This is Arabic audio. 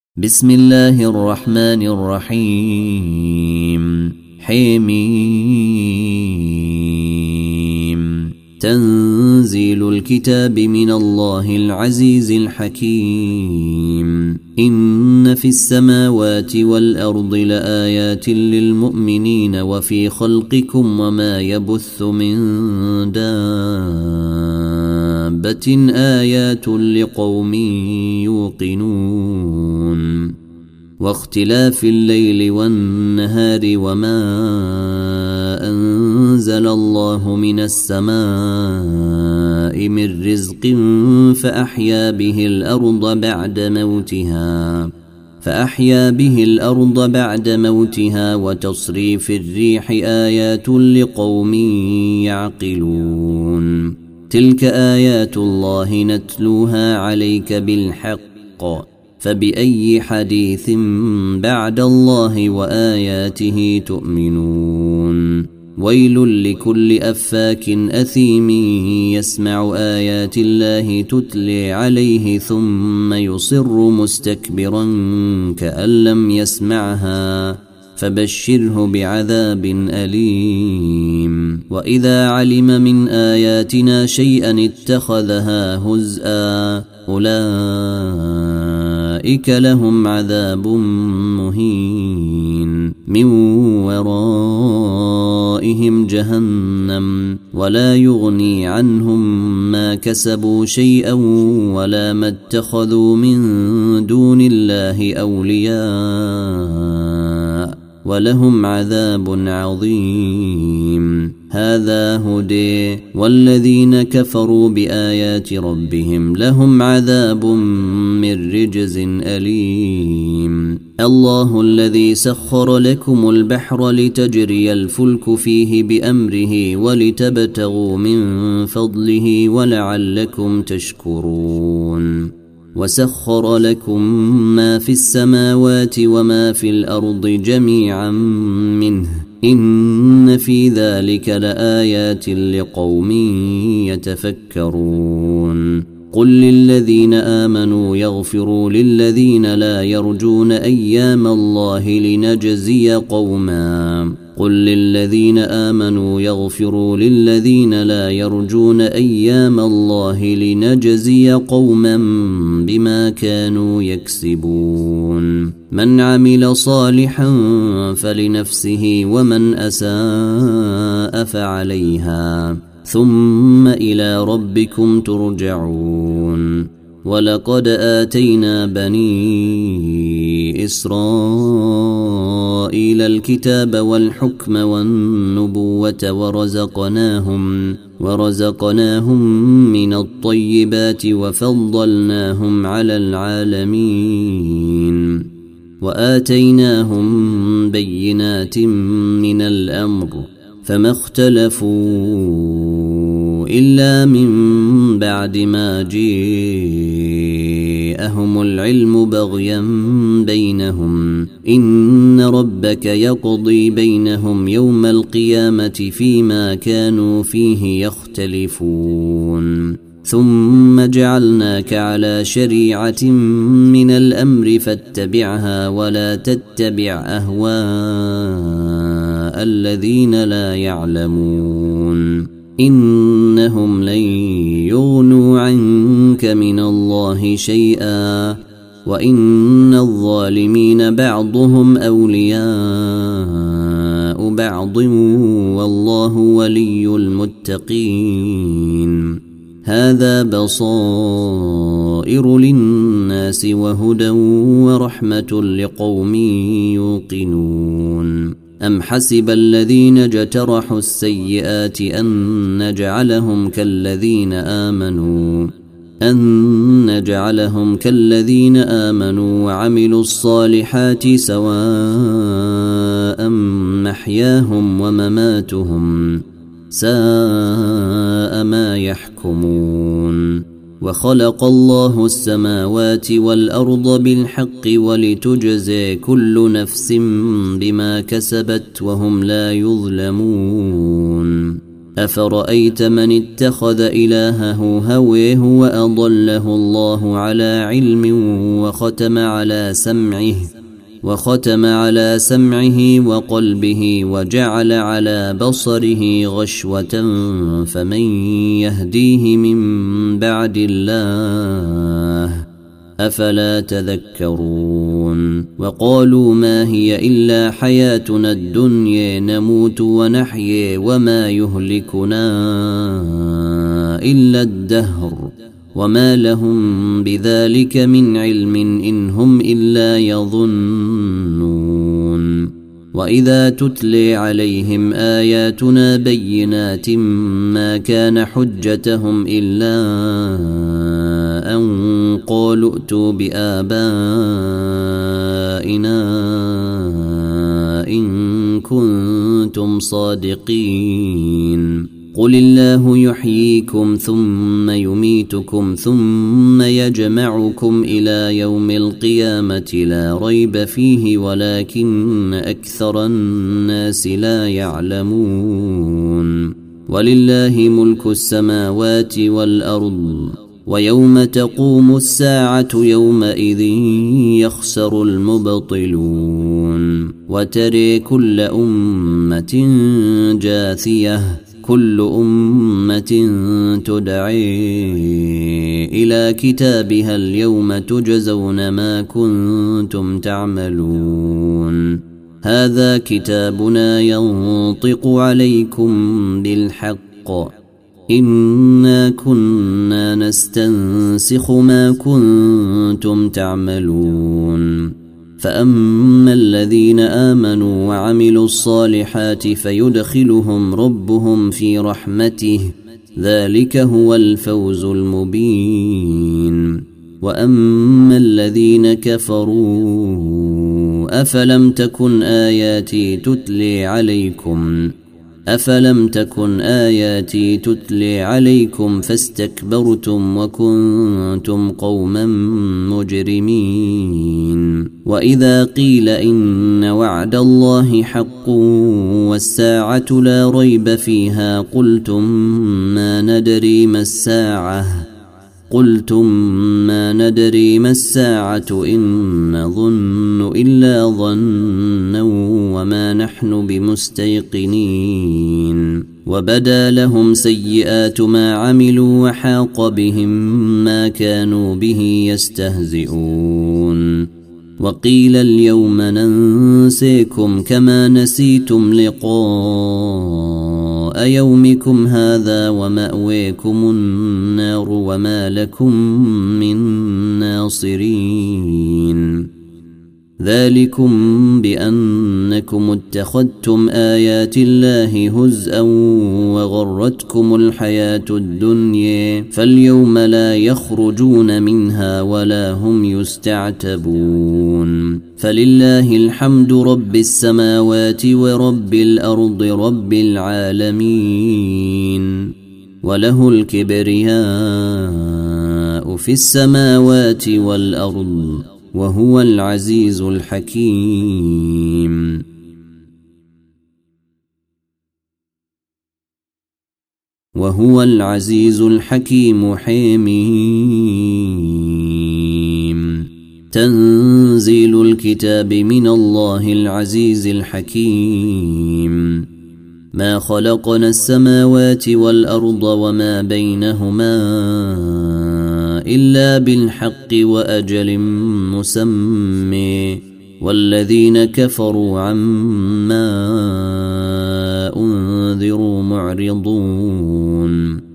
بسم الله الرحمن الرحيم حميم تنزيل الكتاب من الله العزيز الحكيم إن في السماوات والأرض لآيات للمؤمنين وفي خلقكم وما يبث من دابة آيات لقوم يوقنون واختلاف الليل والنهار وما أنزل الله من السماء من رزق فأحيا به الأرض بعد موتها وتصريف الريح آيات لقوم يعقلون تلك آيات الله نتلوها عليك بالحق فبأي حديث بعد الله وآياته تؤمنون ويل لكل أفاك أثيم يسمع آيات الله تتلي عليه ثم يصر مستكبرا كأن لم يسمعها فبشره بعذاب أليم وإذا علم من آياتنا شيئا اتخذها هزءا أولئك لهم عذاب مهين من ورائهم جهنم ولا يغني عنهم ما كسبوا شيئا ولا ما اتخذوا من دون الله أولياء ولهم عذاب عظيم هذا هدى والذين كفروا بآيات ربهم لهم عذاب من رجز أليم الله الذي سخر لكم البحر لتجري الفلك فيه بأمره ولتبتغوا من فضله ولعلكم تشكرون وسخر لكم ما في السماوات وما في الأرض جميعا منه إن في ذلك لآيات لقوم يتفكرون قل للذين آمنوا يغفروا للذين لا يرجون أيام الله لنجزي قوما قل للذين آمنوا يغفروا للذين لا يرجون أيام الله لنجزي قوما بما كانوا يكسبون من عمل صالحا فلنفسه ومن أساء فعليها ثم إلى ربكم ترجعون ولقد آتينا بني إسرائيل الكتاب والحكم والنبوة ورزقناهم من الطيبات وفضلناهم على العالمين وآتيناهم بينات من الأمر فما اختلفوا إلا من بعد ما جاءهم العلم بغيا بينهم إن ربك يقضي بينهم يوم القيامة فيما كانوا فيه يختلفون ثم جعلناك على شريعة من الأمر فاتبعها ولا تتبع أهواء الذين لا يعلمون إنهم لن يغنوا عنك من الله شيئا وإن الظالمين بعضهم أولياء بعض والله ولي المتقين هذا بصائر للناس وهدى ورحمة لقوم يوقنون أم حسب الذين اجترحوا السيئات أن نجعلهم كالذين آمنوا وعملوا الصالحات سواء محياهم ومماتهم ساء ما يحكمون وخلق الله السماوات والأرض بالحق ولتجزي كل نفس بما كسبت وهم لا يظلمون أفرأيت من اتخذ إلهه هويه وأضله الله على علم وختم على سمعه وقلبه وجعل على بصره غشوة فمن يهديه من بعد الله أفلا تذكرون وقالوا ما هي إلا حياتنا الدنيا نموت ونحيي وما يهلكنا إلا الدهر وما لهم بذلك من علم إن هم إلا يظنون وإذا تتلي عليهم آياتنا بينات ما كان حجتهم إلا أن قالوا ائتوا بآبائنا إن كنتم صادقين قل الله يحييكم ثم يميتكم ثم يجمعكم إلى يوم القيامة لا ريب فيه ولكن أكثر الناس لا يعلمون ولله ملك السماوات والأرض ويوم تقوم الساعة يومئذ يخسر المبطلون وتري كل أمة جاثية كل أمة تدعي إلى كتابها اليوم تجزون ما كنتم تعملون هذا كتابنا ينطق عليكم بالحق إنا كنا نستنسخ ما كنتم تعملون فأما الذين آمنوا وعملوا الصالحات فيدخلهم ربهم في رحمته ذلك هو الفوز المبين وأما الذين كفروا أفلم تكن آياتي تتلي عليكم فاستكبرتم وكنتم قوما مجرمين وإذا قيل إن وعد الله حق والساعة لا ريب فيها قلتم ما ندري ما الساعة إن نظن إلا ظنا وما نحن بمستيقنين وبدا لهم سيئات ما عملوا وحاق بهم ما كانوا به يستهزئون وقيل اليوم ننسيكم كما نسيتم لقاء يومكم هذا ومأويكم النار وما لكم من ناصرين ذلكم بأنكم اتخذتم آيات الله هزءا وغرتكم الحياة الدنيا فاليوم لا يخرجون منها ولا هم يستعتبون فلله الحمد رب السماوات ورب الأرض رب العالمين وله الكبرياء في السماوات والأرض وهو العزيز الحكيم حميم تنزيل الكتاب من الله العزيز الحكيم ما خلقنا السماوات والأرض وما بينهما إلا بالحق وأجل مسمى والذين كفروا عما أنذروا معرضون